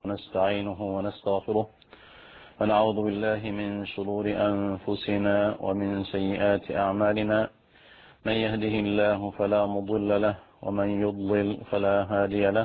ونستعينه ونستغفره ونعوذ بالله من شرور أنفسنا ومن سيئات أعمالنا. من يهده الله فلا مضل له ومن يضلل فلا هادي له،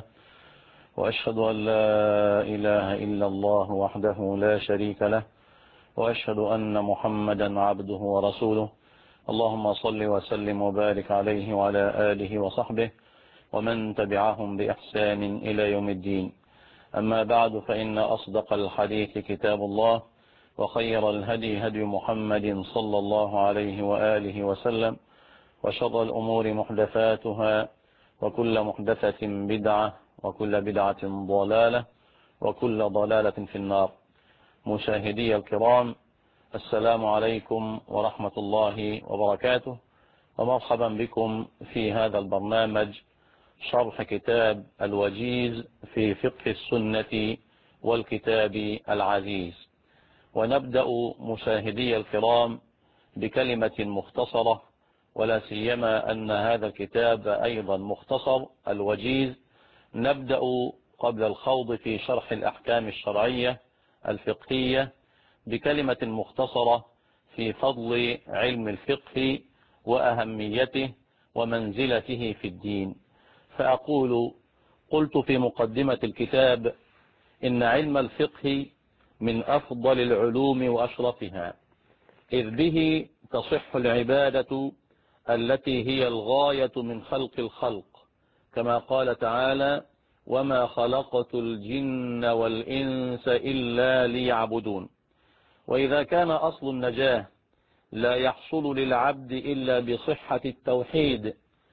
وأشهد أن لا إله إلا الله وحده لا شريك له، وأشهد أن محمدا عبده ورسوله. اللهم صل وسلم وبارك عليه وعلى آله وصحبه ومن تبعهم بإحسان إلى يوم الدين. أما بعد، فإن أصدق الحديث كتاب الله، وخير الهدي هدي محمد صلى الله عليه وآله وسلم، وشر الأمور محدثاتها، وكل محدثة بدعة، وكل بدعة ضلالة، وكل ضلالة في النار. مشاهدي الكرام، السلام عليكم ورحمة الله وبركاته، ومرحبا بكم في هذا البرنامج شرح كتاب الوجيز في فقه السنة والكتاب العزيز. ونبدأ مشاهدي الكرام بكلمة مختصرة، ولا سيما أن هذا الكتاب أيضا مختصر الوجيز. نبدأ قبل الخوض في شرح الأحكام الشرعية الفقهية بكلمة مختصرة في فضل علم الفقه وأهميته ومنزلته في الدين. فأقول: قلت في مقدمة الكتاب إن علم الفقه من أفضل العلوم وأشرفها، إذ به تصح العبادة التي هي الغاية من خلق الخلق، كما قال تعالى: وما خلقت الجن والإنس إلا ليعبدون. وإذا كان أصل النجاة لا يحصل للعبد إلا بصحة التوحيد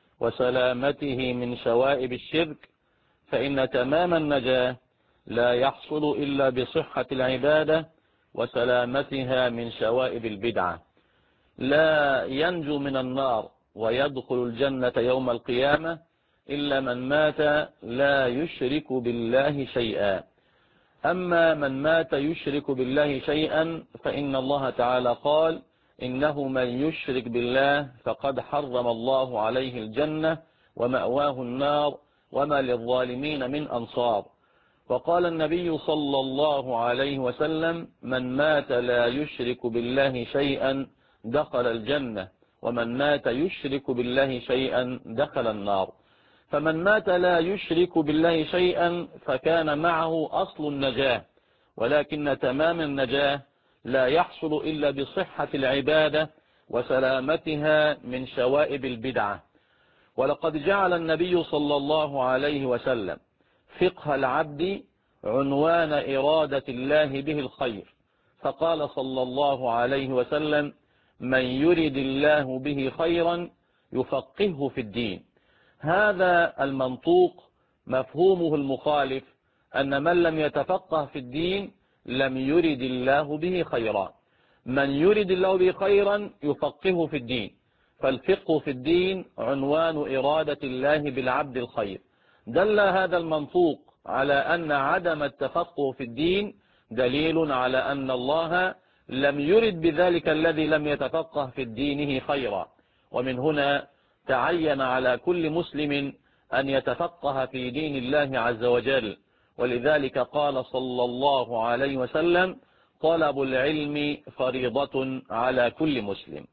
وسلامته من شوائب الشرك، فإن تمام النجاة لا يحصل إلا بصحة العبادة وسلامتها من شوائب البدعة. لا ينجو من النار ويدخل الجنة يوم القيامة إلا من مات لا يشرك بالله شيئا. أما من مات يشرك بالله شيئا فإن الله تعالى قال: إنه من يشرك بالله فقد حرم الله عليه الجنة ومأواه النار وما للظالمين من أنصار. وقال النبي صلى الله عليه وسلم: من مات لا يشرك بالله شيئا دخل الجنة، ومن مات يشرك بالله شيئا دخل النار. فمن مات لا يشرك بالله شيئا فكان معه أصل النجاة، ولكن تمام النجاة لا يحصل إلا بصحة العبادة وسلامتها من شوائب البدعة. ولقد جعل النبي صلى الله عليه وسلم فقه العبد عنوان إرادة الله به الخير، فقال صلى الله عليه وسلم: من يرد الله به خيرا يفقهه في الدين. هذا المنطوق مفهومه المخالف أن من لم يتفقه في الدين لم يرد الله به خيرا. من يرد الله به خيرا يفقهه في الدين، فالفقه في الدين عنوان إرادة الله بالعبد الخير. دل هذا المنطوق على أن عدم التفقه في الدين دليل على أن الله لم يرد بذلك الذي لم يتفقه في دينه خيرا. ومن هنا تعين على كل مسلم أن يتفقه في دين الله عز وجل، ولذلك قال صلى الله عليه وسلم: طلب العلم فريضة على كل مسلم.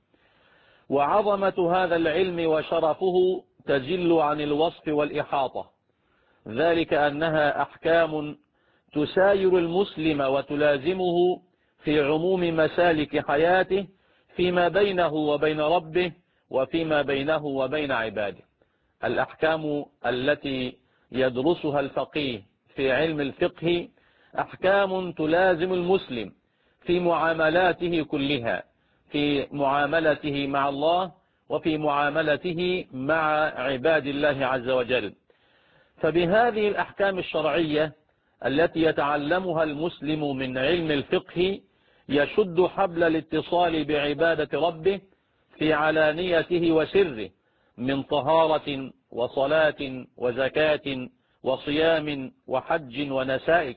وعظمة هذا العلم وشرفه تجل عن الوصف والإحاطة، ذلك أنها أحكام تساير المسلم وتلازمه في عموم مسالك حياته، فيما بينه وبين ربه وفيما بينه وبين عباده. الأحكام التي يدرسها الفقيه في علم الفقه أحكام تلازم المسلم في معاملاته كلها، في معاملته مع الله وفي معاملته مع عباد الله عز وجل. فبهذه الأحكام الشرعية التي يتعلمها المسلم من علم الفقه يشد حبل الاتصال بعبادة ربه في علانيته وسره، من طهارة وصلاة وزكاة وصيام وحج ونسائك،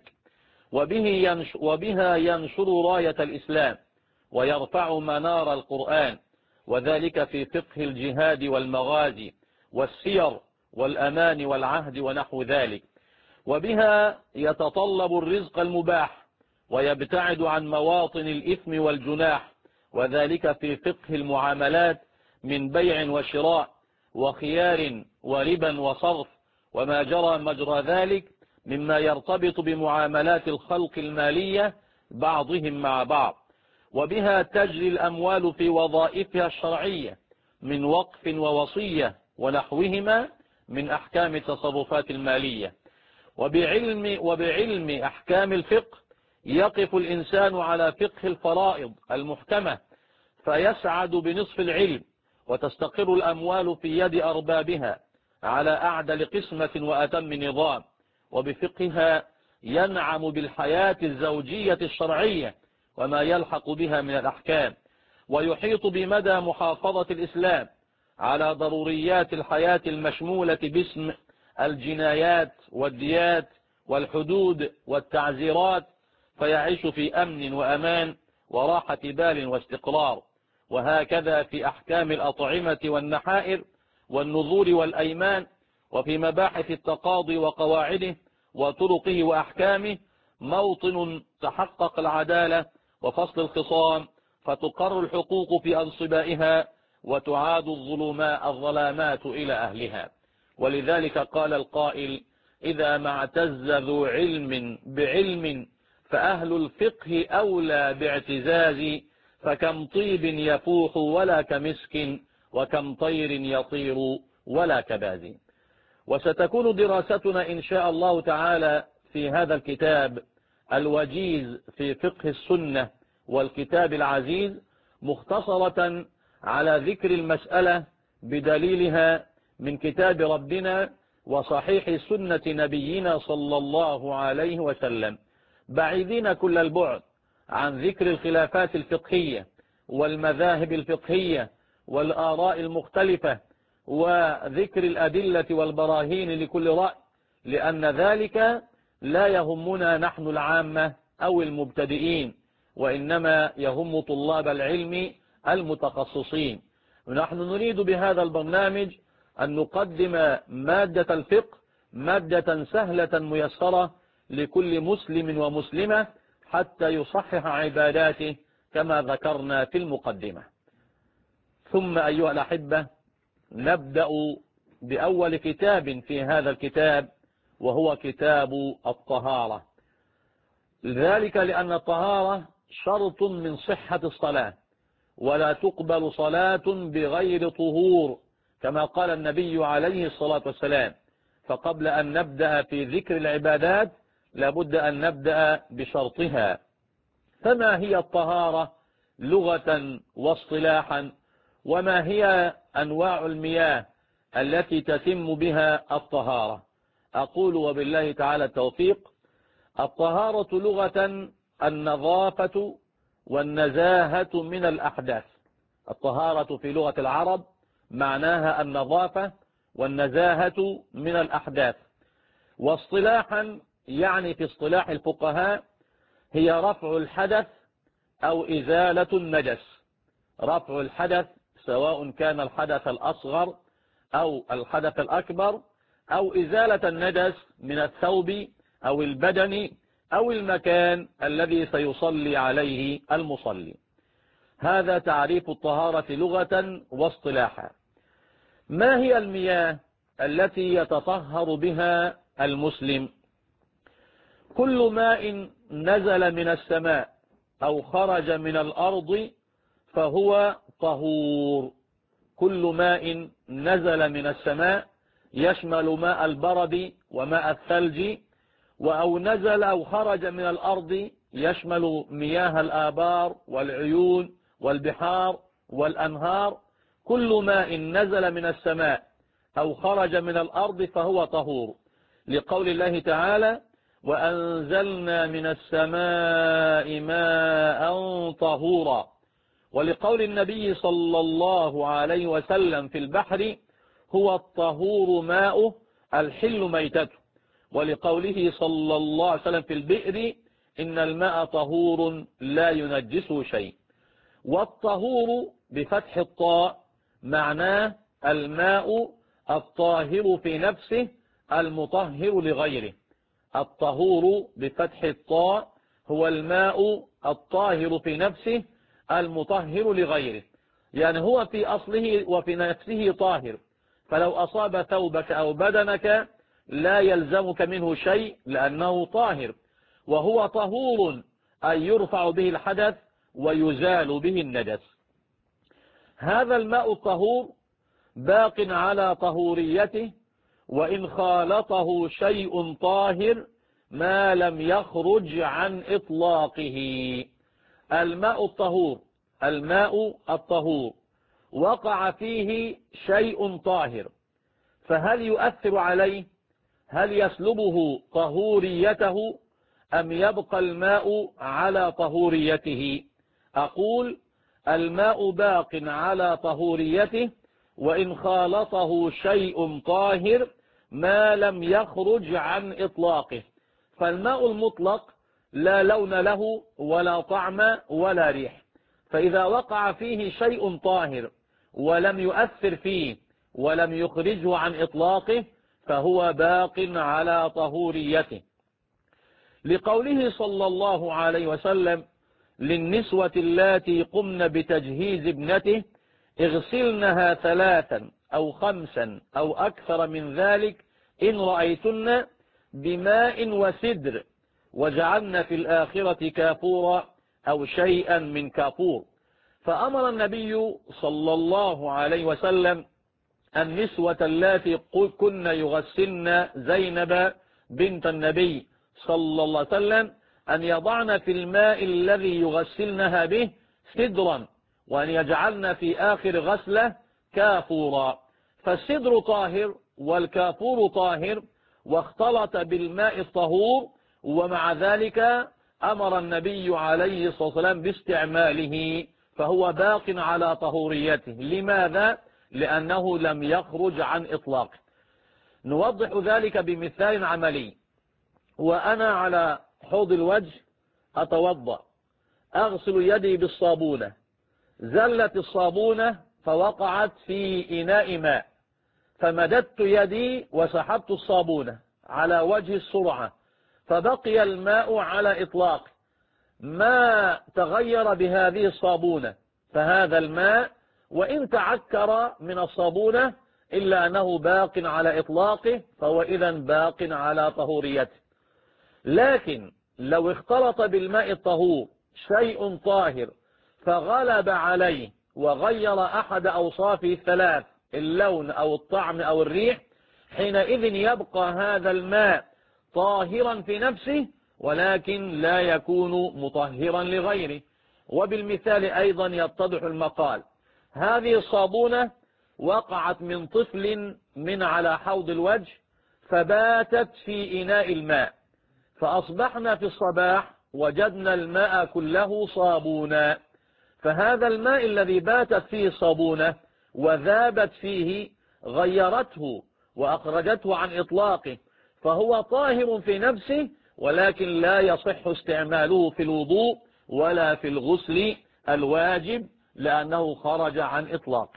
وبها ينشر راية الإسلام ويرفع منار القرآن، وذلك في فقه الجهاد والمغازي والسير والأمان والعهد ونحو ذلك. وبها يتطلب الرزق المباح ويبتعد عن مواطن الإثم والجناح، وذلك في فقه المعاملات من بيع وشراء وخيار وربا وصرف وما جرى مجرى ذلك مما يرتبط بمعاملات الخلق المالية بعضهم مع بعض. وبها تجري الأموال في وظائفها الشرعية من وقف ووصية ونحوهما من أحكام التصرفات المالية. وبعلم أحكام الفقه يقف الإنسان على فقه الفرائض المحكمة فيسعد بنصف العلم، وتستقر الأموال في يد أربابها على أعدل قسمة وأتم نظام. وبفقهها ينعم بالحياة الزوجية الشرعية وما يلحق بها من الأحكام، ويحيط بمدى محافظة الإسلام على ضروريات الحياة المشمولة باسم الجنايات والديات والحدود والتعزيرات، فيعيش في أمن وأمان وراحة بال واستقرار. وهكذا في أحكام الأطعمة والنحائر والنذور والأيمان، وفي مباحث التقاضي وقواعده وطرقه وأحكامه موطن تحقق العدالة وفصل الخصام، فتقر الحقوق في أنصبائها وتعاد الظلامات إلى أهلها. ولذلك قال القائل: إذا ما اعتز ذو علم بعلم فأهل الفقه أولى باعتزاز، فكم طيب يفوح ولا كمسك، وكم طير يطير ولا كباز. وستكون دراستنا إن شاء الله تعالى في هذا الكتاب الوجيز في فقه السنة والكتاب العزيز مختصرة على ذكر المسألة بدليلها من كتاب ربنا وصحيح سنة نبينا صلى الله عليه وسلم، بعيدين كل البعد عن ذكر الخلافات الفقهية والمذاهب الفقهية والآراء المختلفة وذكر الأدلة والبراهين لكل رأي، لأن ذلك لا يهمنا نحن العامة أو المبتدئين، وإنما يهم طلاب العلم المتخصصين. ونحن نريد بهذا البرنامج أن نقدم مادة الفقه مادة سهلة ميسرة لكل مسلم ومسلمة حتى يصحح عباداته كما ذكرنا في المقدمة. ثم أيها الأحبة نبدأ بأول كتاب في هذا الكتاب، وهو كتاب الطهارة. ذلك لأن الطهارة شرط من صحة الصلاة، ولا تقبل صلاة بغير طهور كما قال النبي عليه الصلاة والسلام. فقبل أن نبدأ في ذكر العبادات لابد أن نبدأ بشرطها. فما هي الطهارة لغة واصطلاحا؟ وما هي أنواع المياه التي تتم بها الطهارة؟ أقول وبالله تعالى التوفيق: الطهارة لغة النظافة والنزاهة من الأحداث. الطهارة في لغة العرب معناها النظافة والنزاهة من الأحداث. واصطلاحا يعني في اصطلاح الفقهاء هي رفع الحدث أو إزالة النجس. رفع الحدث سواء كان الحدث الأصغر أو الحدث الأكبر، أو إزالة النجس من الثوب أو البدن أو المكان الذي سيصلي عليه المصلي. هذا تعريف الطهارة لغة واصطلاحا. ما هي المياه التي يتطهر بها المسلم؟ كل ماء نزل من السماء أو خرج من الأرض فهو طهور. كل ماء نزل من السماء يشمل ماء البرد وماء الثلج، أو نزل أو خرج من الأرض يشمل مياه الآبار والعيون والبحار والأنهار. كل ماء نزل من السماء أو خرج من الأرض فهو طهور، لقول الله تعالى: وأنزلنا من السماء ماء طهورا. ولقول النبي صلى الله عليه وسلم في البحر: هو الطهور ماؤه الحل ميتته. ولقوله صلى الله عليه وسلم في البئر: إن الماء طهور لا ينجسه شيء. والطهور بفتح الطاء معناه الماء الطاهر في نفسه المطهر لغيره. الطهور بفتح الطاء هو الماء الطاهر في نفسه المطهر لغيره، يعني هو في أصله وفي نفسه طاهر، فلو أصاب ثوبك أو بدنك لا يلزمك منه شيء لأنه طاهر، وهو طهور أي يرفع به الحدث ويزال به النجس. هذا الماء الطهور باق على طهوريته وإن خالطه شيء طاهر ما لم يخرج عن إطلاقه. الماء الطهور وقع فيه شيء طاهر، فهل يؤثر عليه؟ هل يسلبه طهوريته أم يبقى الماء على طهوريته؟ أقول الماء باق على طهوريته وإن خالطه شيء طاهر ما لم يخرج عن إطلاقه. فالماء المطلق لا لون له ولا طعم ولا ريح، فإذا وقع فيه شيء طاهر ولم يؤثر فيه ولم يخرجه عن إطلاقه فهو باق على طهوريته، لقوله صلى الله عليه وسلم للنسوة اللاتي قمن بتجهيز ابنته اغسلنها 3 أو 5 أو أكثر من ذلك إن رأيتن بماء وسدر وجعلن في الآخرة كافورا أو شيئا من كافور. فأمر النبي صلى الله عليه وسلم النسوة اللاتي كن يغسلن زينب بنت النبي صلى الله عليه وسلم أن يضعن في الماء الذي يغسلنها به سدرا وأن يجعلن في آخر غسلة كافورا. فالسدر طاهر والكافور طاهر واختلط بالماء الطهور، ومع ذلك أمر النبي عليه الصلاة والسلام باستعماله، فهو باق على طهوريته. لماذا؟ لأنه لم يخرج عن إطلاقه. نوضح ذلك بمثال عملي. وأنا على حوض الوجه أتوضأ، أغسل يدي بالصابونة، زلت الصابونة فوقعت في إناء ماء، فمددت يدي وسحبت الصابونة على وجه السرعة فبقي الماء على إطلاق، ما تغير بهذه الصابونة، فهذا الماء وإن تعكر من الصابونة إلا أنه باق على إطلاقه، فهو إذن باق على طهوريته. لكن لو اختلط بالماء الطهور شيء طاهر فغلب عليه وغير أحد أوصافه الثلاث، اللون أو الطعم أو الريح، حينئذ يبقى هذا الماء طاهرا في نفسه ولكن لا يكون مطهرا لغيره. وبالمثال أيضا يتضح المقال. هذه الصابونة وقعت من طفل من على حوض الوجه فباتت في إناء الماء، فأصبحنا في الصباح وجدنا الماء كله صابونا، فهذا الماء الذي باتت فيه الصابونة وذابت فيه غيرته وأخرجته عن إطلاقه، فهو طاهر في نفسه ولكن لا يصح استعماله في الوضوء ولا في الغسل الواجب لأنه خرج عن إطلاقه.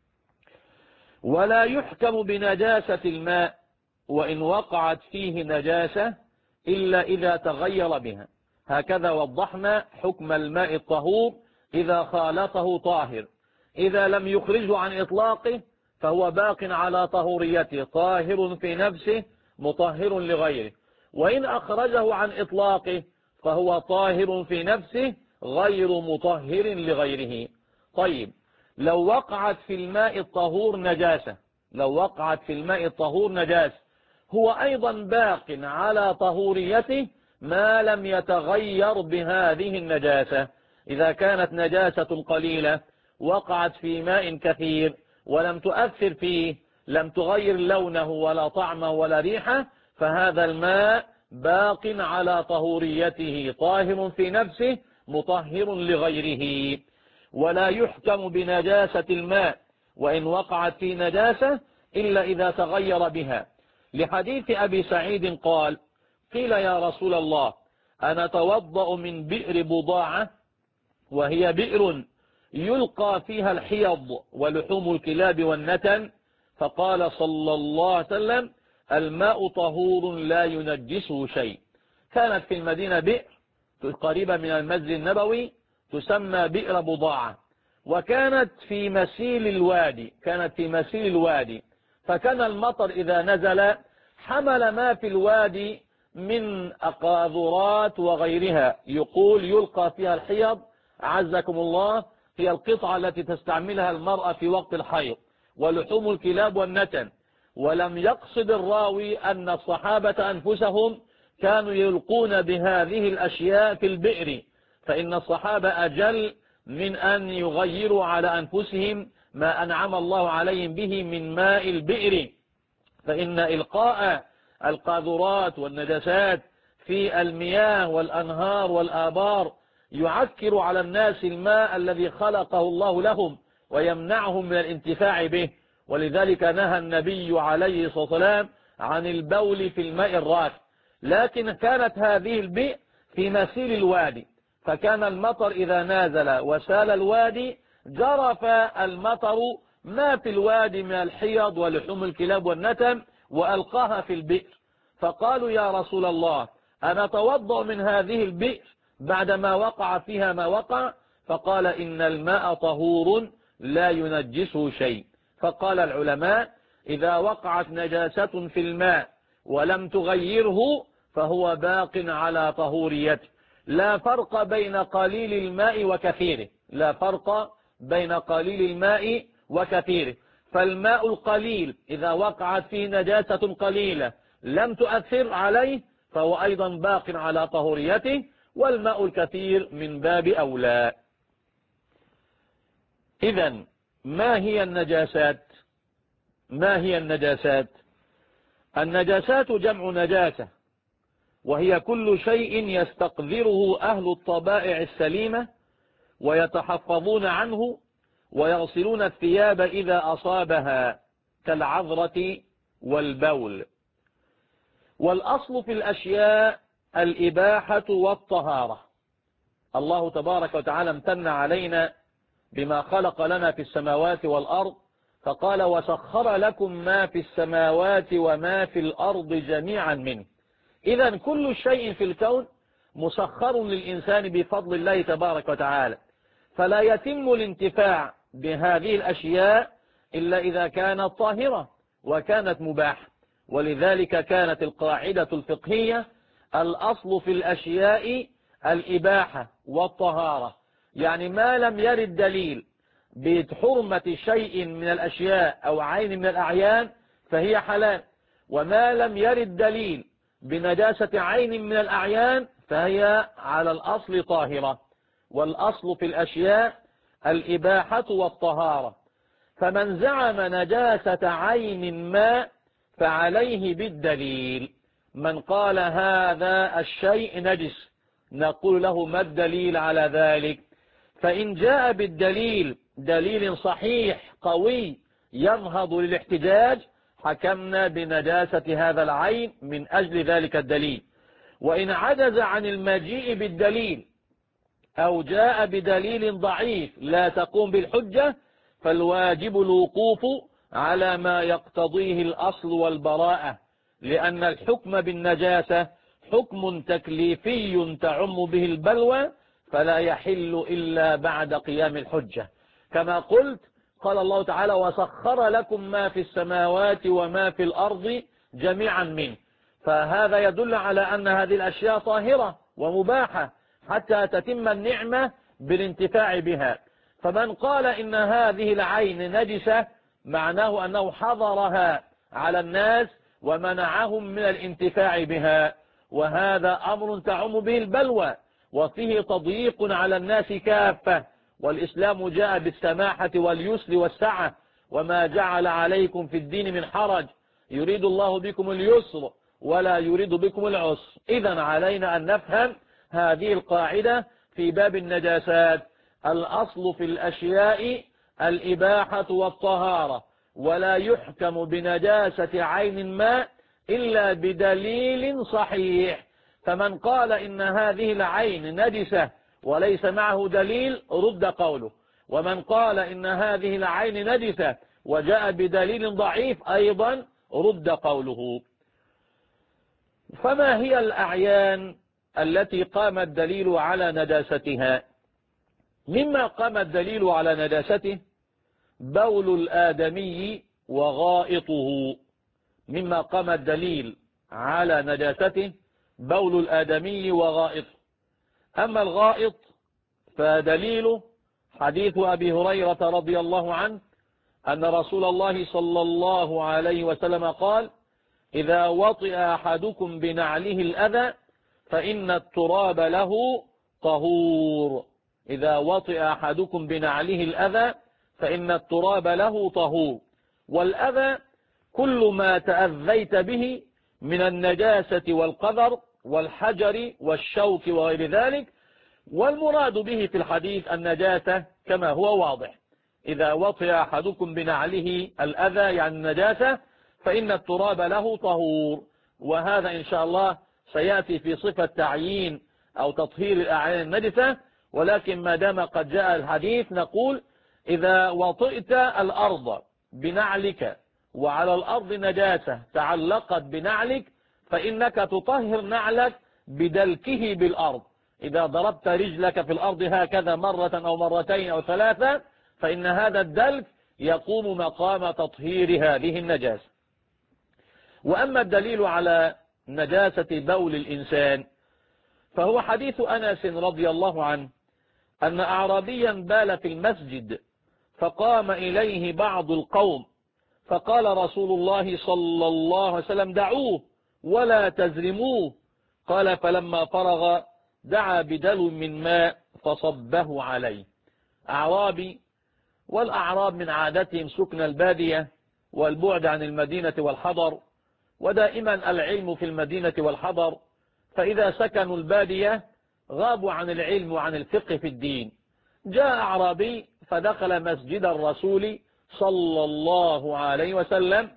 ولا يحكم بنجاسة الماء وإن وقعت فيه نجاسة إلا إذا تغير بها. هكذا وضحنا حكم الماء الطهور إذا خالطه طاهر، إذا لم يخرجه عن إطلاقه فهو باق على طهوريته، طاهر في نفسه مطهر لغيره، وإن أخرجه عن إطلاقه فهو طاهر في نفسه غير مطهر لغيره. طيب، لو وقعت في الماء الطهور نجاسة، هو أيضا باق على طهوريته ما لم يتغير بهذه النجاسة. إذا كانت نجاسة قليلة وقعت في ماء كثير ولم تؤثر فيه، لم تغير لونه ولا طعمه ولا ريحه، فهذا الماء باق على طهوريته، طاهر في نفسه مطهر لغيره. ولا يحكم بنجاسة الماء وإن وقعت في نجاسة إلا إذا تغير بها، لحديث أبي سعيد قال: قيل يا رسول الله أنا توضأ من بئر بضاعة، وهي بئر يلقى فيها الحيض ولحوم الكلاب والنتن، فقال صلى الله عليه وسلم: الماء طهور لا ينجسه شيء. كانت في المدينة بئر قريبة من المسجد النبوي تسمى بئر بضاعة، وكانت في مسيل الوادي، فكان المطر إذا نزل حمل ما في الوادي من أقاذورات وغيرها، يلقى فيها الحيض، عزكم الله، هي القطعة التي تستعملها المرأة في وقت الحيض، ولحوم الكلاب والنتن. ولم يقصد الراوي أن الصحابة أنفسهم كانوا يلقون بهذه الأشياء في البئر، فإن الصحابة أجل من أن يغيروا على أنفسهم ما أنعم الله عليهم به من ماء البئر، فإن إلقاء القاذورات والنجاسات في المياه والأنهار والآبار يعكر على الناس الماء الذي خلقه الله لهم ويمنعهم من الانتفاع به. ولذلك نهى النبي عليه الصلاة والسلام عن البول في الماء الراكد. لكن كانت هذه البئر في مسيل الوادي، فكان المطر إذا نازل وسال الوادي جرف المطر ما في الوادي من الحيض ولحوم الكلاب والنتن وألقاها في البئر. فقالوا يا رسول الله أنا أتوضأ من هذه البئر بعدما وقع فيها ما وقع؟ فقال إن الماء طهور لا ينجسه شيء. فقال العلماء إذا وقعت نجاسة في الماء ولم تغيره فهو باق على طهوريته، لا فرق بين قليل الماء وكثيره. فالماء القليل إذا وقعت فيه نجاسة قليلة لم تؤثر عليه فهو أيضا باق على طهوريته، والماء الكثير من باب أولى. إذن ما هي النجاسات؟ النجاسات جمع نجاسة، وهي كل شيء يستقذره أهل الطبائع السليمة ويتحفظون عنه ويغسلون الثياب إذا أصابها كالعذرة والبول. والأصل في الأشياء الإباحة والطهارة. الله تبارك وتعالى امتن علينا بما خلق لنا في السماوات والأرض، فقال وسخر لكم ما في السماوات وما في الأرض جميعا منه. إذن كل شيء في الكون مسخر للإنسان بفضل الله تبارك وتعالى، فلا يتم الانتفاع بهذه الأشياء إلا إذا كانت طاهرة وكانت مباحة. ولذلك كانت القاعدة الفقهية الأصل في الأشياء الإباحة والطهارة، يعني ما لم يرد دليل بحرمة شيء من الأشياء أو عين من الأعيان فهي حلال، وما لم يرد دليل بنجاسة عين من الأعيان فهي على الأصل طاهرة. والأصل في الأشياء الإباحة والطهارة، فمن زعم نجاسة عين ما فعليه بالدليل. من قال هذا الشيء نجس نقول له ما الدليل على ذلك؟ فإن جاء بالدليل دليل صحيح قوي ينهض للاحتجاج حكمنا بنجاسة هذا العين من أجل ذلك الدليل. وإن عجز عن المجيء بالدليل أو جاء بدليل ضعيف لا تقوم بالحجة فالواجب الوقوف على ما يقتضيه الأصل والبراءة، لأن الحكم بالنجاسة حكم تكليفي تعم به البلوى فلا يحل إلا بعد قيام الحجة. كما قلت قال الله تعالى وسخر لكم ما في السماوات وما في الأرض جميعا منه، فهذا يدل على أن هذه الأشياء طاهرة ومباحة حتى تتم النعمة بالانتفاع بها. فمن قال إن هذه العين نجسة معناه أنه حظرها على الناس ومنعهم من الانتفاع بها، وهذا أمر تعم به البلوى وفيه تضييق على الناس كافة. والإسلام جاء بالسماحة واليسر والسعة، وما جعل عليكم في الدين من حرج، يريد الله بكم اليسر ولا يريد بكم العسر. إذن علينا أن نفهم هذه القاعدة في باب النجاسات. الأصل في الأشياء الإباحة والطهارة، ولا يحكم بنجاسة عين ما إلا بدليل صحيح. فمن قال إن هذه العين نجسة وليس معه دليل رد قوله، ومن قال إن هذه العين نجسة وجاء بدليل ضعيف أيضا رد قوله. فما هي الأعيان التي قام الدليل على نجاستها؟ مما قام الدليل على نجاسته بول الآدمي وغائطه. مما قام الدليل على نجاسته بول الآدمي وغائطه. أما الغائط فدليله حديث أبي هريرة رضي الله عنه أن رسول الله صلى الله عليه وسلم قال: إذا وطئ أحدكم بنعله الأذى فإن التراب له طهور. إذا وطئ أحدكم بنعله الأذى فإن التراب له طهور. والأذى كل ما تأذيت به من النجاسة والقذر والحجر والشوك وغير ذلك، والمراد به في الحديث النجاسة كما هو واضح. إذا وطئ أحدكم بنعله الأذى يعني النجاسة فإن التراب له طهور. وهذا إن شاء الله سيأتي في صفة تعيين أو تطهير الأعيان النجسة، ولكن ما دام قد جاء الحديث نقول: إذا وطئت الأرض بنعلك وعلى الأرض نجاسة تعلقت بنعلك فإنك تطهر نعلك بدلكه بالأرض. إذا ضربت رجلك في الأرض هكذا مرة أو مرتين أو ثلاثة فإن هذا الدلك يقوم مقام تطهير هذه النجاسة. وأما الدليل على نجاسة بول الإنسان فهو حديث أنس رضي الله عنه أن أعرابيا بال في المسجد فقام إليه بعض القوم فقال رسول الله صلى الله عليه وسلم: دعوه ولا تزرموه. قال: فلما فرغ دعا بدلو من ماء فصبه عليه. أعرابي، والأعراب من عادتهم سكن البادية والبعد عن المدينة والحضر، ودائما العلم في المدينة والحضر، فإذا سكنوا البادية غابوا عن العلم وعن الفقه في الدين. جاء أعرابي فدخل مسجد الرسول صلى الله عليه وسلم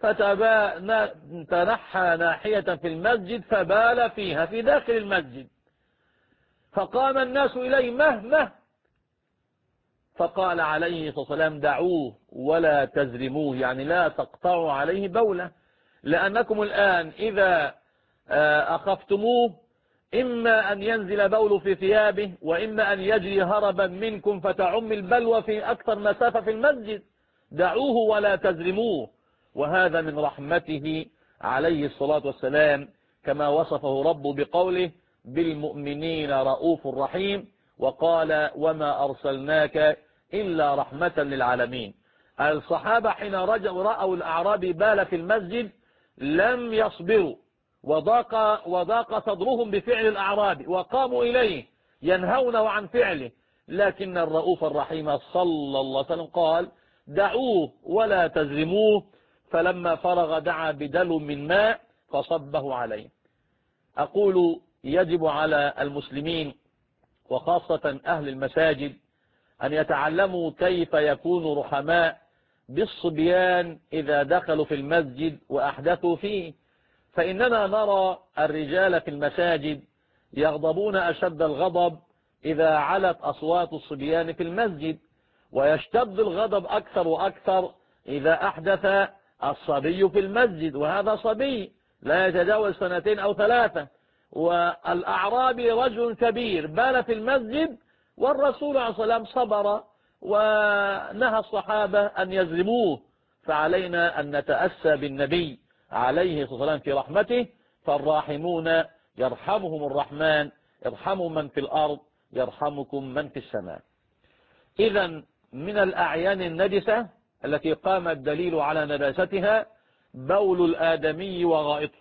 فتنحى ناحية في المسجد فبال فيها في داخل المسجد، فقام الناس إليه: مه. فقال عليه الصلاة والسلام: دعوه ولا تزرموه، يعني لا تقطعوا عليه بوله، لأنكم الآن إذا أخفتموه إما أن ينزل بول في ثيابه وإما أن يجري هربا منكم فتعم البلوى في أكثر مسافة في المسجد. دعوه ولا تزرموه. وهذا من رحمته عليه الصلاة والسلام، كما وصفه ربه بقوله: بالمؤمنين رؤوف رحيم، وقال: وما أرسلناك إلا رحمة للعالمين. الصحابة حين رأوا الأعرابي بال في المسجد لم يصبروا، وضاق صدرهم بفعل الأعرابي وقاموا إليه ينهونه عن فعله، لكن الرؤوف الرحيم صلى الله عليه وسلم قال: دعوه ولا تزرموه. فلما فرغ دعا بدلو من ماء فصبه عليه. أقول: يجب على المسلمين وخاصة أهل المساجد أن يتعلموا كيف يكونوا رحماء بالصبيان إذا دخلوا في المسجد وأحدثوا فيه. فإننا نرى الرجال في المساجد يغضبون أشد الغضب إذا علت أصوات الصبيان في المسجد، ويشتد الغضب أكثر وأكثر إذا أحدث الصبي في المسجد، وهذا صبي لا يتجاوز 2 أو 3. والأعرابي رجل كبير بال في المسجد، والرسول عليه الصلاة والسلام صبر ونهى الصحابة أن يزرموه. فعلينا أن نتأسى بالنبي عليه الصلاة والسلام في رحمته، فالراحمون يرحمهم الرحمن: ارحموا من في الأرض يرحمكم من في السماء. إذا من الأعيان النجسة التي قام الدليل على نجاستها بول الآدمي وغائطه،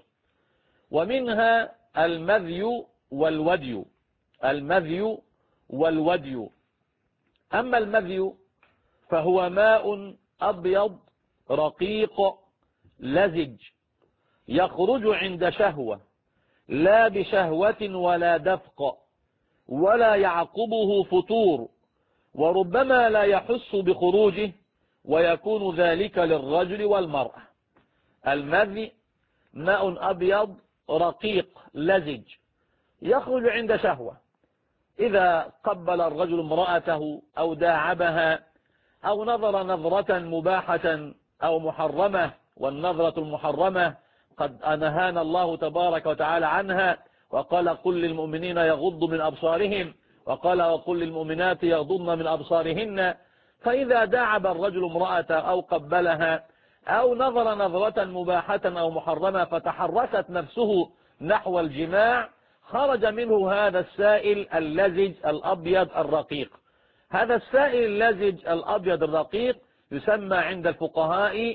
ومنها المذي والودي. المذي والودي. أما المذي فهو ماء أبيض رقيق لزج يخرج عند شهوة، لا بشهوة ولا دفق، ولا يعقبه فطور، وربما لا يحس بخروجه، ويكون ذلك للرجل والمرأة. المذي ماء أبيض رقيق لزج يخرج عند شهوة، إذا قبل الرجل امرأته أو داعبها أو نظر نظرة مباحة أو محرمة، والنظرة المحرمة قد أنهانا الله تبارك وتعالى عنها، وقال قل للمؤمنين يغضوا من أبصارهم، وقال وقل للمؤمنات يغضضن من أبصارهن. فإذا داعب الرجل امرأة أو قبلها أو نظر نظرة مباحة أو محرمة فتحرست نفسه نحو الجماع، خرج منه هذا السائل اللزج الأبيض الرقيق. هذا السائل اللزج الأبيض الرقيق يسمى عند الفقهاء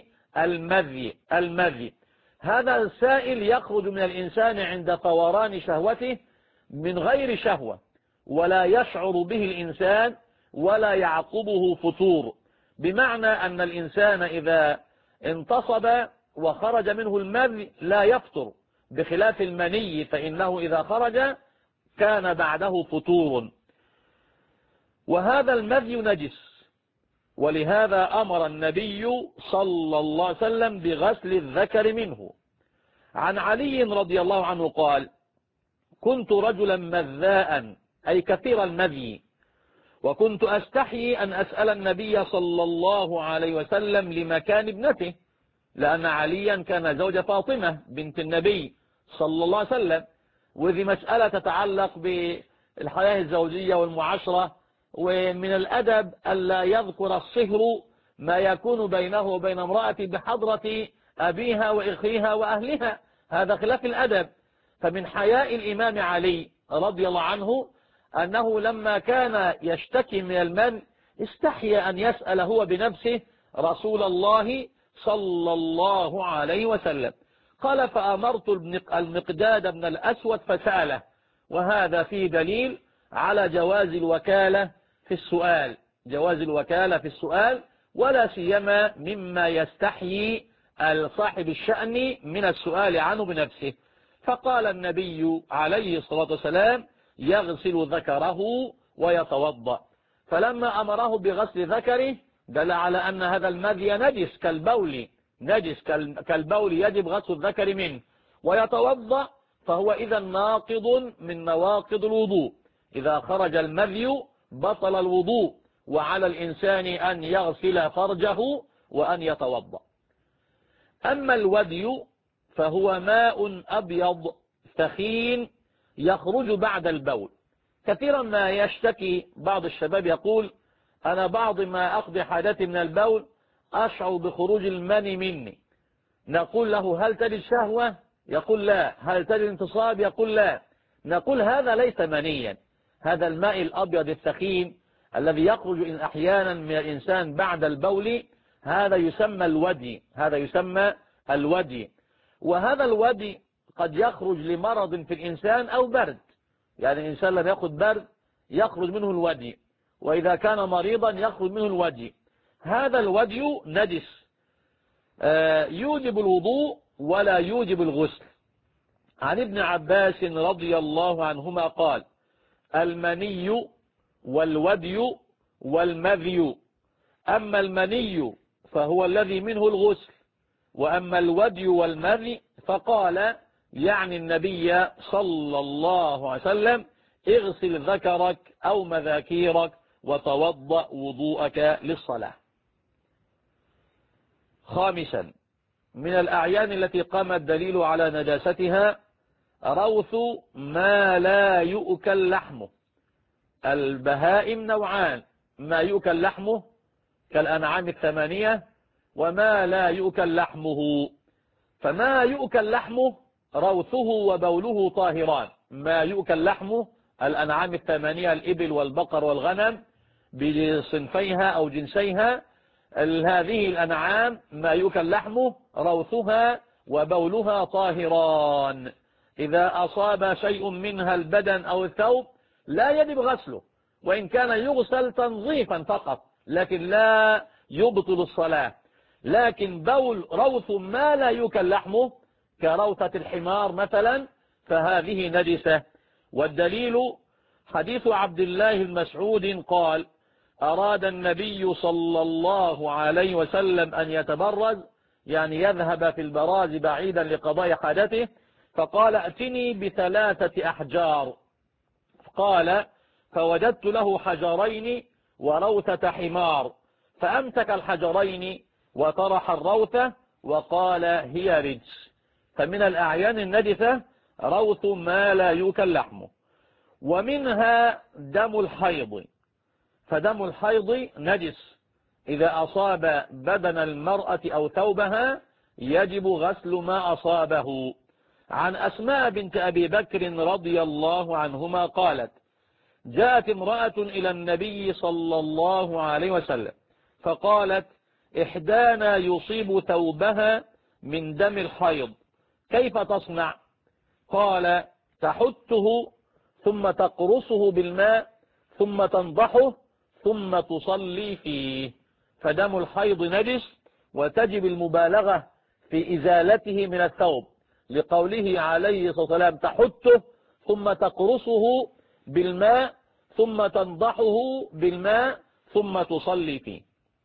المذي. هذا السائل يخرج من الإنسان عند طوران شهوته من غير شهوة، ولا يشعر به الإنسان ولا يعقبه فطور، بمعنى أن الإنسان إذا انتصب وخرج منه المذي لا يفطر، بخلاف المني فإنه إذا خرج كان بعده فطور. وهذا المذي نجس، ولهذا أمر النبي صلى الله عليه وسلم بغسل الذكر منه. عن علي رضي الله عنه قال: كنت رجلا مذاء، أي كثير المذي، وكنت أستحيي أن أسأل النبي صلى الله عليه وسلم لمكان ابنته، لأن عليا كان زوج فاطمة بنت النبي صلى الله عليه وسلم، وذي مسألة تتعلق بالحياة الزوجية والمعاشرة، ومن الأدب ألا يذكر الصهر ما يكون بينه وبين امرأة بحضرة أبيها وإخيها وأهلها، هذا خلاف الأدب. فمن حياء الإمام علي رضي الله عنه أنه لما كان يشتكي من المن استحي أن يسأل هو بنفسه رسول الله صلى الله عليه وسلم. قال: فأمرت المقداد بن الأسود فسأله. وهذا فيه دليل على جواز الوكالة في السؤال، جواز الوكالة في السؤال، ولا سيما مما يستحيي صاحب الشأن من السؤال عنه بنفسه. فقال النبي عليه الصلاة والسلام: يغسل ذكره ويتوضأ. فلما أمره بغسل ذكره دل على أن هذا المذي نجس كالبول، نجس كالبول يجب غسل الذكر منه. ويتوضأ فهو إذا ناقض من نواقض الوضوء، إذا خرج المذي بطل الوضوء، وعلى الإنسان أن يغسل فرجه وأن يتوضأ. أما الودي فهو ماء أبيض ثخين يخرج بعد البول. كثيرا ما يشتكي بعض الشباب يقول: أنا بعض ما أقضي حاجتي من البول أشعر بخروج المني مني. نقول له: هل تجد شهوة؟ يقول لا. هل تجد انتصاب؟ يقول لا. نقول: هذا ليس منيا، هذا الماء الأبيض الثخين الذي يخرج أحيانا من الإنسان بعد البول، هذا يسمى الودي، هذا يسمى الودي. وهذا الودي قد يخرج لمرض في الإنسان أو برد، يعني الإنسان لما يأخذ برد يخرج منه الودي، وإذا كان مريضا يخرج منه الودي. هذا الودي نجس، يوجب الوضوء ولا يوجب الغسل. عن ابن عباس رضي الله عنهما قال: المني والودي والمذي، أما المني فهو الذي منه الغسل، وأما الودي والمذي فقال يعني النبي صلى الله عليه وسلم: اغسل ذكرك أو مذاكيرك وتوضأ وضوءك للصلاة. خامسا، من الأعيان التي قام الدليل على نجاستها روث ما لا يؤكل لحمه. البهائم نوعان: ما يؤكل لحمه كالأنعام الثمانية، وما لا يؤكل لحمه. فما يؤكل لحمه روثه وبوله طاهران. ما يؤكل لحمه الأنعام الثمانية، الإبل والبقر والغنم بصنفيها أو جنسيها، هذه الأنعام ما يؤكل لحمه روثها وبولها طاهران. إذا أصاب شيء منها البدن أو الثوب لا يجب غسله، وإن كان يغسل تنظيفا فقط، لكن لا يبطل الصلاة. لكن بول روث ما لا يؤكل لحمه كروثة الحمار مثلا فهذه نجسة. والدليل حديث عبد الله المسعود قال: أراد النبي صلى الله عليه وسلم أن يتبرز، يعني يذهب في البراز بعيدا لقضاء حاجته، فقال: ائتني بثلاثة أحجار. قال: فوجدت له حجرين وروثة حمار، فأمسك الحجرين وطرح الروثة وقال: هي رجس. فمن الأعيان النجسة روث ما لا يؤكل لحمه. ومنها دم الحيض، فدم الحيض نجس، إذا أصاب بدن المرأة أو ثوبها يجب غسل ما أصابه. عن أسماء بنت أبي بكر رضي الله عنهما قالت: جاءت امرأة إلى النبي صلى الله عليه وسلم فقالت: إحدانا يصيب ثوبها من دم الحيض، كيف تصنع؟ قال: تحته ثم تقرصه بالماء ثم تنضحه ثم تصلي فيه. فدم الحيض نجس، وتجب المبالغة في إزالته من الثوب، لقوله عليه الصلاة والسلام: تحته ثم تقرصه بالماء ثم تنضحه بالماء ثم تصلي فيه.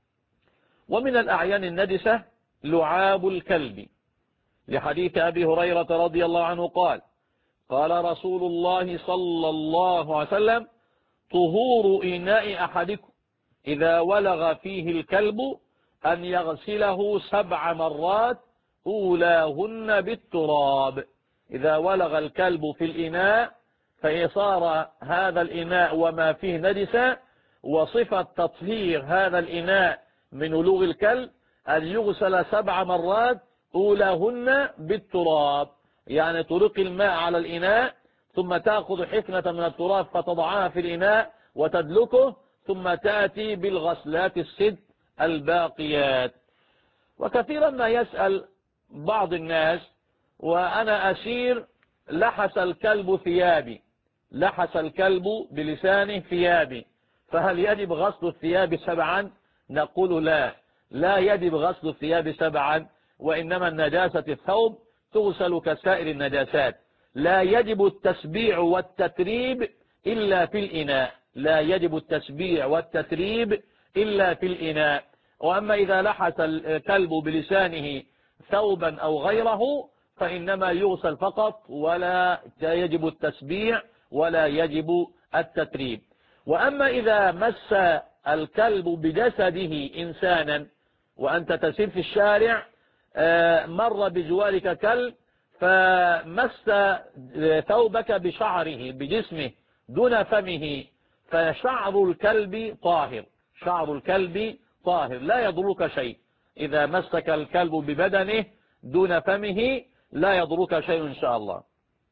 ومن الأعيان النجسة لعاب الكلب، لحديث أبي هريرة رضي الله عنه قال: قال رسول الله صلى الله عليه وسلم: طهور إناء أحدكم إذا ولغ فيه الكلب أن يغسله 7 مرات أولاهن بالتراب. إذا ولغ الكلب في الإناء فإصار هذا الإناء وما فيه نجسة، وصفة تطهير هذا الإناء من ولوغ الكلب أن يغسل 7 مرات أولاهن بالتراب، يعني تلقي الماء على الإناء ثم تأخذ حفنة من التراب فتضعها في الإناء وتدلكه، ثم تأتي بالغسلات ال6 الباقيات. وكثيرا ما يسأل بعض الناس وأنا أسير: لحس الكلب ثيابي، لحس الكلب بلسانه ثيابي، فهل يجب غسل الثياب 7؟ نقول لا يجب غسل الثياب 7، وإنما النجاسة الثوب تغسل كسائر النجاسات. لا يجب التسبيع والتتريب إلا في الإناء، لا يجب التسبيع والتتريب إلا في الإناء. وأما إذا لحس الكلب بلسانه ثوبا أو غيره فإنما يغسل فقط، ولا يجب التسبيع ولا يجب التتريب. وأما إذا مس الكلب بجسده إنسانا، وأنت تسير في الشارع مر بجوارك كلب فمس ثوبك بشعره بجسمه دون فمه، فشعر الكلب طاهر، شعر الكلب طاهر لا يضرك شيء. إذا مسك الكلب ببدنه دون فمه لا يضرك شيء إن شاء الله.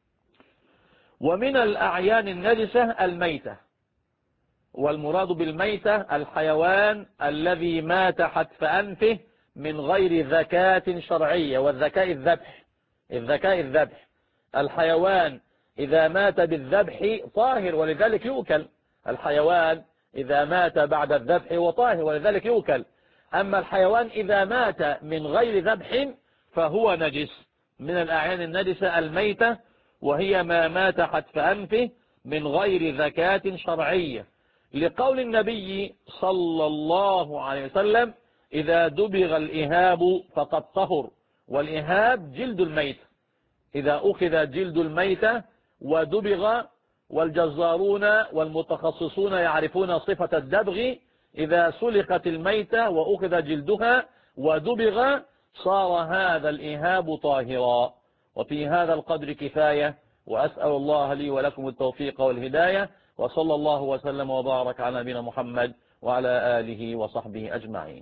ومن الأعيان النجسة الميتة، والمراد بالميتة الحيوان الذي مات حتف أنفه من غير ذكاة شرعية، والذكاء الذبح، الذكاء الذبح. الحيوان إذا مات بالذبح طاهر ولذلك يؤكل، الحيوان إذا مات بعد الذبح هو طاهر ولذلك يؤكل. أما الحيوان إذا مات من غير ذبح فهو نجس. من الأعيان النجسة الميتة، وهي ما مات حتف أنفه من غير ذكاة شرعية، لقول النبي صلى الله عليه وسلم: إذا دبغ الإهاب فقد طهر. والإهاب جلد الميت، إذا أخذ جلد الميتة ودبغ، والجزارون والمتخصصون يعرفون صفة الدبغ، إذا سلقت الميتة وأخذ جلدها ودبغ صار هذا الإهاب طاهرا. وفي هذا القدر كفاية، وأسأل الله لي ولكم التوفيق والهداية، وصلى الله وسلم وبارك على نبينا محمد وعلى آله وصحبه أجمعين.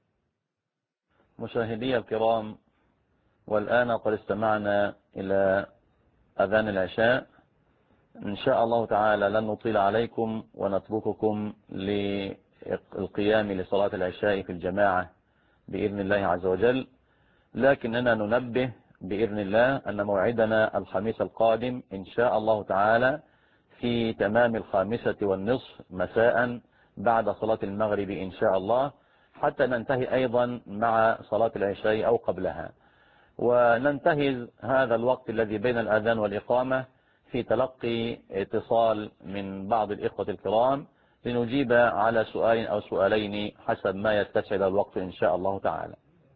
مشاهدي الكرام، والآن قد استمعنا إلى أذان العشاء. إن شاء الله تعالى لن نطيل عليكم ونترككم للقيام لصلاة العشاء في الجماعة بإذن الله عز وجل، لكننا ننبه بإذن الله أن موعدنا الخميس القادم إن شاء الله تعالى في تمام 5:30 مساء بعد صلاة المغرب إن شاء الله، حتى ننتهي أيضا مع صلاة العشاء أو قبلها، وننتهز هذا الوقت الذي بين الأذان والإقامة في تلقي اتصال من بعض الإخوة الكرام لنجيب على سؤال أو سؤالين حسب ما يتسع الوقت إن شاء الله تعالى.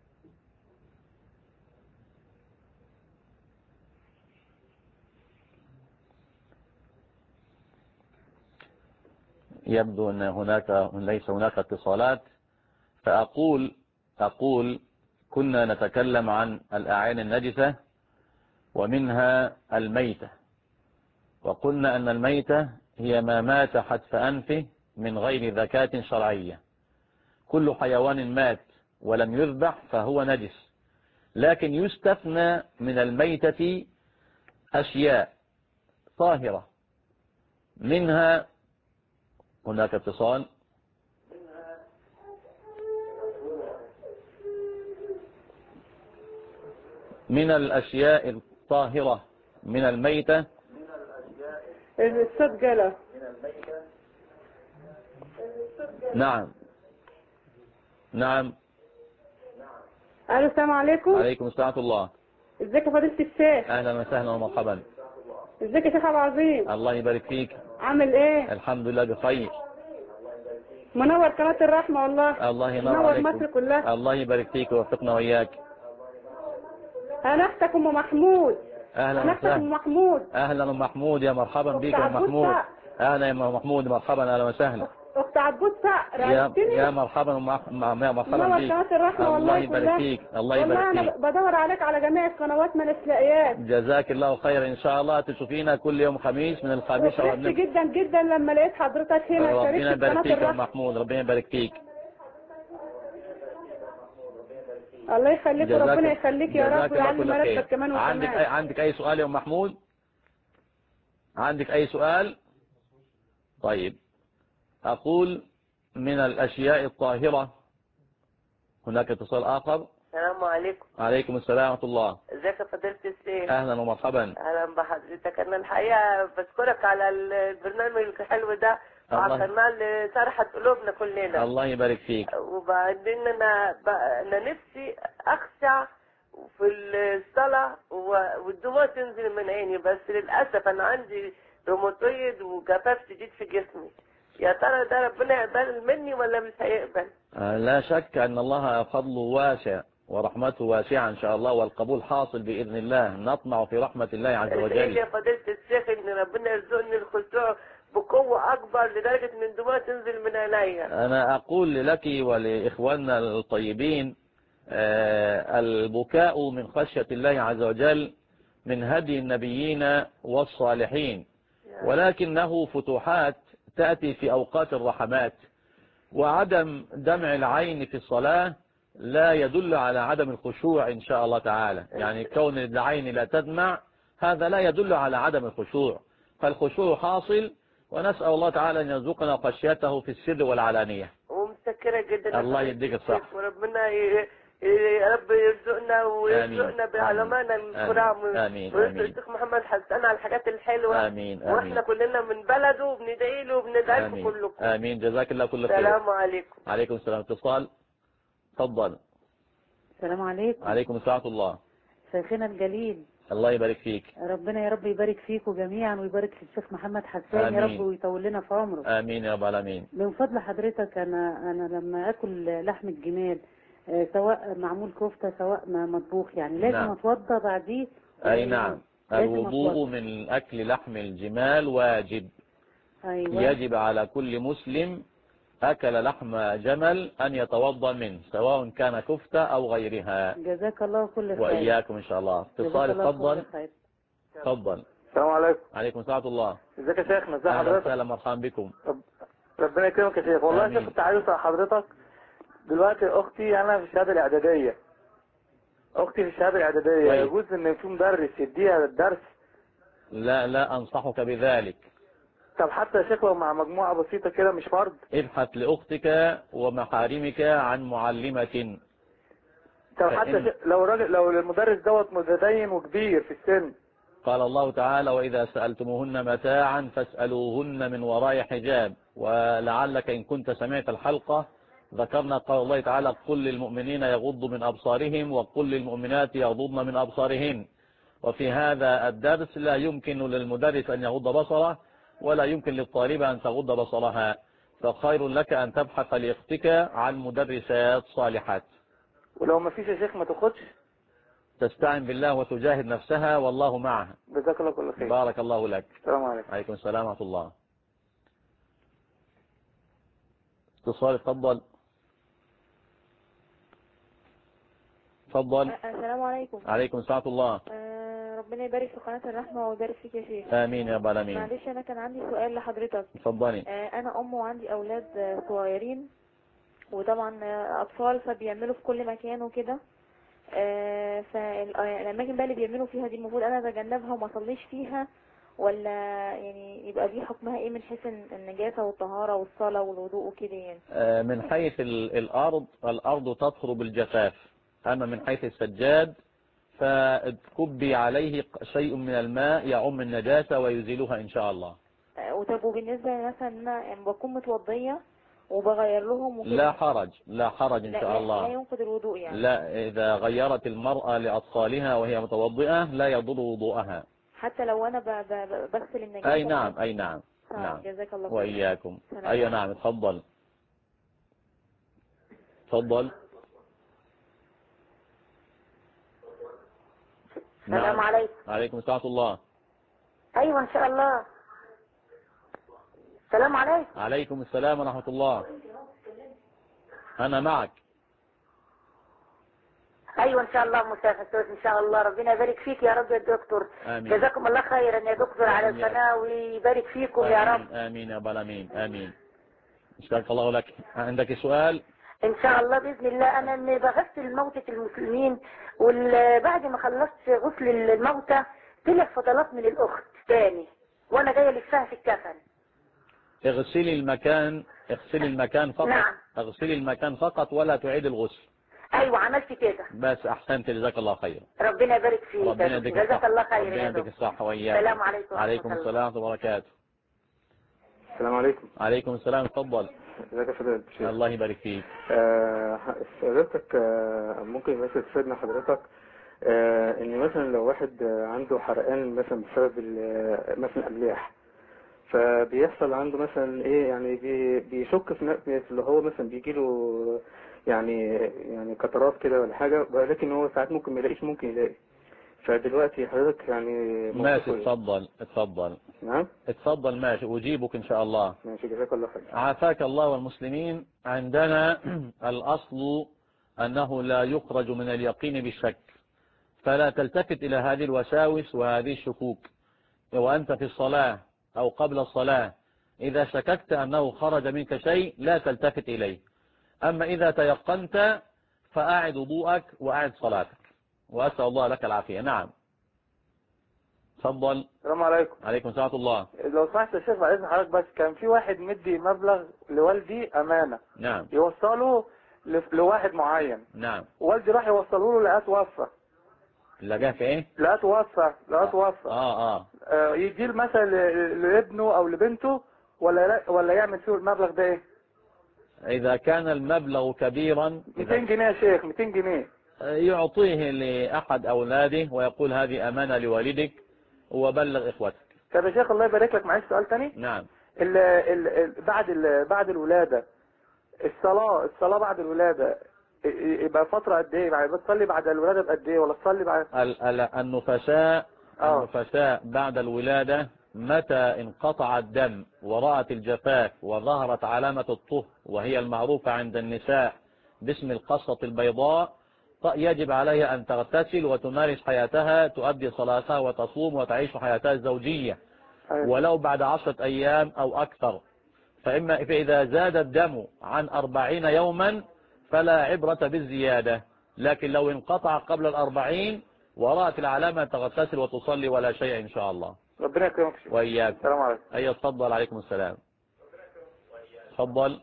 يبدو أن ليس هناك اتصالات، فأقول كنا نتكلم عن الأعيان النجسة ومنها الميتة. وقلنا أن الميتة هي ما مات حتف أنفه من غير ذكاة شرعية. كل حيوان مات ولم يذبح فهو نجس، لكن يستثنى من الميتة أشياء طاهرة، منها هناك اتصال. من الأشياء الطاهرة من الميتة الصوت جلى. نعم نعم. الو السلام عليكم. عليكم السلام ورحمة الله. ازيك يا فضيلة الشيخ؟ أهلا وسهلا ومرحبا. ازيك يا شيخ عبد العظيم؟ الله يبارك فيك. عامل ايه؟ الحمد لله بخير. منور قناة الرحمة والله. الله ينور منور عليكم. مصر كلها. الله يبارك فيك ويوفقنا وإياك. انا اختك ام محمود. أهلا انا اختك وسهلا. ام محمود. أهلا أم محمود، يا مرحبا بك يا أم محمود. أهلا يا أم محمود، مرحبا، أهلا وسهلا. اخت عبود صقر. يا مرحبا يا مرحبا منور بك. قناة الرحمة الله والله يبارك كلها. فيك. الله والله يبارك انا فيك. بدور عليك على جميع القنوات ما لاقياك. جزاك الله خير. إن شاء الله تشوفينا كل يوم خميس من الخميس وفرحت جدا جدا لما لقيت حضرتك هنا ربنا شاركت في يبارك قناة فيك يا أم الرحمة. محمود، ربنا يبارك فيك. الله يخليك وربنا يخليك يا رب ويعلي مرتبك كمان وكمان. عندك أي سؤال يا أم محمود؟ عندك أي سؤال؟ طيب، أقول من الأشياء الطاهرة. هناك اتصال آخر. السلام عليكم. عليكم السلام ورحمة الله. ازيك يا فضيلة الشيخ؟ أهلا ومرحبا. اهلا بحضرتك. انا الحقيقة بشكرك على البرنامج الحلو ده وعلى القناة اللي سرحت قلوبنا كلنا. الله يبارك فيك. وبعدين انا نفسي اخشع في الصلاة والدموع تنزل من عيني، بس للأسف انا عندي روماتويد وجفاف شديد في جسمي. يا ترى ده ربنا يقبل مني ولا مش هيقبل؟ لا شك أن الله فضله واسع ورحمته واسعة إن شاء الله، والقبول حاصل بإذن الله. نطمع في رحمة الله عز وجل. يا فضيلة الشيخ ان ربنا يرزقني الخشوع بقوة أكبر لدرجة من دموع تنزل من عينيا. أنا أقول لك ولإخواننا الطيبين البكاء من خشية الله عز وجل من هدي النبيين والصالحين، ولكنه فتوحات تأتي في أوقات الرحمات. وعدم دمع العين في الصلاة لا يدل على عدم الخشوع إن شاء الله تعالى. يعني كون العين لا تدمع هذا لا يدل على عدم الخشوع، فالخشوع حاصل، ونسأل الله تعالى أن يرزقنا خشيته في السر والعلانية. ومتشكرة جدا. الله يديك الصحة. وربنا يا رب يرزقنا ويرزقنا بعلمائنا الكرام. آمين. ويرزق الشيخ محمد حسان على الحاجات الحلوة. آمين. واحنا كلنا من بلده وبندعي له وبندعي لكم كلكم. آمين. جزاك الله كل خير. السلام عليكم. عليكم السلام. اتصال. تفضل. السلام عليكم. عليكم السلام ورحمة الله. شيخنا الجليل، الله يبارك فيك. ربنا يا رب يبارك فيكم جميعا ويبارك في الشيخ محمد حسان. يا رب ويطول لنا في عمره. آمين يا رب العالمين. من فضل حضرتك أنا لما أكل لحم الجمال سواء معمول كفتة سواء مطبوخ يعني لازم أتوضى بعديه. أي نعم، الوضوء من أكل لحم الجمال واجب. أيوة. يجب على كل مسلم أكل لحم جمل أن يتوضأ منه سواء كان كفتة أو غيرها. جزاك الله كل خير. وإياكم إن شاء الله. اتصال. تفضل. تفضل. السلام عليكم. عليكم السلام ورحمة الله. ازيك يا شيخنا؟ ازي أهلا حضرتك؟ وسهلا، مرحبا بكم. ربنا يكرمك يا شيخ. والله يا شيخ كنت عايز اسال حضرتك دلوقتي اختي انا في الشهاده الاعداديه. اختي في الشهاده الاعداديه يجوز ان في مدرس يديها الدرس؟ لا أنصحك بذلك. طب حتى يا شيخ لو مع مجموعه بسيطه كده مش فرض؟ ابحث لأختك ومحارمك عن معلمة. طب حتى لو المدرس دوت متدين وكبير في السن. قال الله تعالى: وإذا سألتموهن متاعا فاسألوهن من وراء حجاب. ولعلك إن كنت سمعت الحلقة ذكرنا قال الله تعالى: قل للمؤمنين يغضوا من أبصارهم وقل للمؤمنات يغضضن من أبصارهن. وفي هذا الدرس لا يمكن للمدرس أن يغض بصره ولا يمكن للطالبة أن تغض بصرها، فخير لك أن تبحث لأختك عن مدرسات صالحات. ولو ما فيش يا شيخ ما تاخدش؟ تستعين بالله وتجاهد نفسها والله معها. جزاك الله كل خير. بارك الله لك. السلام عليكم. عليكم السلام ورحمة الله. اتصال. تفضل. تفضل. السلام عليكم. عليكم السلام الله. ربنا يبارك في قناة الرحمة ويبارك فيك يا شيخ. آمين يا رب العالمين. معلش أنا كان عندي سؤال لحضرتك. تفضلي. أنا أم وعندي أولاد صغيرين وطبعا أطفال فبيعملوا في كل مكان وكده. فالأماكن بقى اللي بيعملوا فيها دي المفروض أنا أتجنبها وما أصليش فيها، ولا يعني يبقى دي حكمها إيه من حيث النجاسة والطهارة والصلاة والوضوء وكده يعني؟ من حيث الأرض تطهر بالجفاف، أما من حيث السجاد فتكبي عليه شيء من الماء يعم النجاسة ويزيلها إن شاء الله. وطب وبالنسبة مثلا أنا بكون متوضية وبغير لهم وكده؟ لا حرج إن شاء الله. لا ينقض الوضوء يعني؟ لا، إذا غيرت المرأة لأطفالها وهي متوضئة لا يضر وضوءها حتى لو أنا بغسل النجاسة؟ أي نعم. نعم. جزاك الله خير. وإياكم. أي نعم. تفضل. السلام عليكم. عليكم السلام ورحمة الله. أيوة إن شاء الله. السلام عليكم. عليكم السلام ورحمة الله. أنا معك. أيوة إن شاء الله مسافة إن شاء الله. ربنا يبارك فيك يا رب يا دكتور. آمين. جزاكم الله خيرا يا دكتور على القناة ويبارك فيكم يا رب. آمين يا رب العالمين. آمين. شكرا الله لك. عندك سؤال؟ إن شاء الله بإذن الله. أنا اللي بغسل موتى المسلمين وبعد ما خلصت غسل الموتى طلع فضلات من الأخت تاني وأنا جاية لفها في الكفن. اغسلي المكان فقط. نعم. اغسلي المكان فقط ولا تعيد الغسل. أيوة عملت كده. بس أحسنت، جزاك الله خير. ربنا يبارك فيك. ربنا يديك جزاك الله خير. ربنا يديك الصحة وإياك. السلام عليكم. عليكم السلام ورحمة الله وبركاته. السلام عليكم. عليكم السلام. اتفضل. ازيك يا فضيلة الشيخ؟ الله يبارك فيك. حضرتك ممكن مثلا تفيدنا حضرتك ان مثلا لو واحد عنده حرقان مثلا بسبب مثلا الاملاح، فبيحصل عنده مثلا ايه يعني بيشك في اللي هو مثلا بيجيله يعني قطرات كده ولا حاجة، ولكن هو ساعات ممكن ما يلاقيش، ممكن يلاقي. فدلوقتي حضرتك يعني ماشي. اتفضل. نعم. اتفضل. ماشي، أجيبك إن شاء الله. ماشي. جزاك الله خير. عافاك الله والمسلمين. عندنا الأصل أنه لا يخرج من اليقين بالشك، فلا تلتفت إلى هذه الوساوس وهذه الشكوك وأنت في الصلاة أو قبل الصلاة. إذا شككت أنه خرج منك شيء لا تلتفت إليه. أما إذا تيقنت فأعد وضوءك وأعد صلاتك، وأسأل الله لك العافية. نعم. تفضل. السلام عليكم. عليكم السلام ورحمة الله. لو سمحت يا شيخ بعد اذن حضرتك، بس كان في واحد مدي مبلغ لوالدي امانه. نعم. يوصله لواحد معين. نعم. والدي راح يوصله له لقاه توفى. لقاه في ايه؟ لقاه توفى. يديه مثلا لابنه او لبنته ولا يعمل فيه المبلغ ده ايه؟ إذا كان المبلغ كبيرا 200 جنيه يا شيخ، 200 جنيه يعطيه لأحد أولاده ويقول هذه أمانة لوالدك وبلغ إخوتك. طب يا شيخ الله يبارك لك، معلش سؤال تاني. نعم. بعد الولادة الصلاة بعد الولادة يبقى فترة قد ايه؟ يعني بتصلي بعد الولادة بقد ايه ولا تصلي بعد النفساء بعد الولادة متى انقطع الدم ورأت الجفاف وظهرت علامة الطهر وهي المعروفة عند النساء باسم القصة البيضاء، يجب عليها أن تغتسل وتمارس حياتها، تؤدي صلاتها وتصوم وتعيش حياتها الزوجية ولو بعد 10 أيام أو أكثر. فإذا زاد الدم عن 40 يوما فلا عبرة بالزيادة، لكن لو انقطع قبل 40 ورأت العلامة تغتسل وتصلي ولا شيء إن شاء الله. ربنا يكرمك. وإياك. السلام عليكم. أي تفضل. عليكم السلام. تفضل.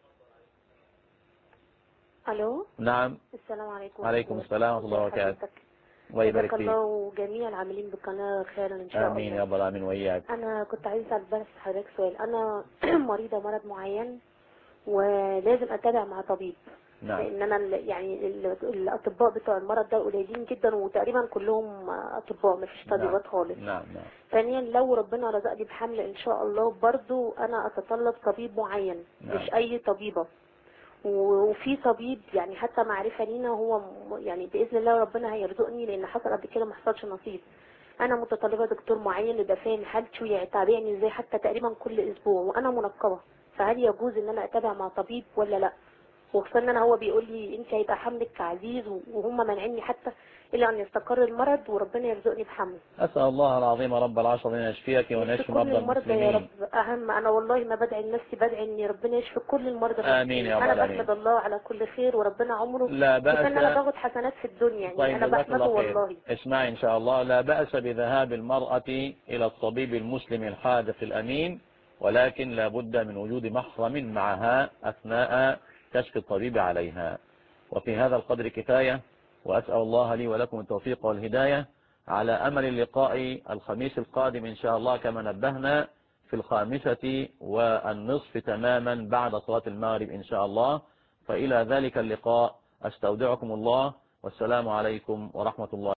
الو. نعم. السلام عليكم. عليكم السلام ورحمة الله وبركاته. ويبارك فيك. الله وجميع العاملين بالقناة خيرا ان شاء الله. امين يا رب العالمين وإياك. انا كنت عايزه اسال بس حضرتك سؤال. انا مريضه مرض معين ولازم اتابع مع طبيب. نعم. لان انا يعني الاطباء بتوع المرض ده قليلين جدا وتقريبا كلهم اطباء مفيش طبيبات خالص. نعم. ثانيا لو ربنا رزقني بحمل ان شاء الله برضو انا اتطلب طبيب معين. مش اي طبيبة. وفي طبيب يعني حتى معرفة لينا هو يعني باذن الله ربنا هيرزقني، لان حصل قبل كده ما حصلش نصيب. انا متطلبة دكتور معين يبقى فاهم حالتي ويتابعني ازاي حتى تقريبا كل اسبوع وانا منقبة، فهل يجوز ان انا اتابع مع طبيب ولا لا؟ وخصوصا ان هو بيقول لي انت هيبقى حملك عزيز، وهم مانعيني حتى الا ان يستقر المرض وربنا يرزقني بحمل. اسال الله العظيم رب العرش ان يشفيك ويشفي مرضى المسلمين يا رب. اهم انا والله ما بدعي لنفسي، بدعي ان ربنا يشفي كل المرضى. امين يا رب العالمين. انا بحمد الله على كل خير، وربنا عمره لا بأس. انا باخد حسنات في الدنيا يعني. طيب انا بحمده والله. اسمعي ان شاء الله، لا بأس بذهاب المرأة الى الطبيب المسلم الحاذق الامين، ولكن لا بد من وجود محرم معها اثناء كشف الطبيب عليها. وفي هذا القدر كفاية، وأسأل الله لي ولكم التوفيق والهداية، على أمل اللقاء الخميس القادم إن شاء الله كما نبهنا في 5:30 تماما بعد صلاة المغرب إن شاء الله. فإلى ذلك اللقاء أستودعكم الله، والسلام عليكم ورحمة الله.